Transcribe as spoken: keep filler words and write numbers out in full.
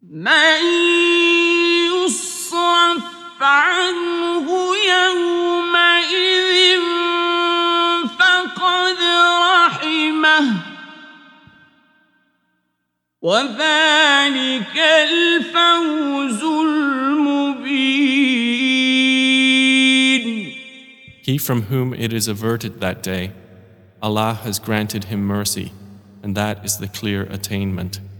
من يصرف عنه يومئذ فقد رحمه وذلك الفوز المبين. He from whom it is averted that day, Allah has granted him mercy, and that is the clear attainment.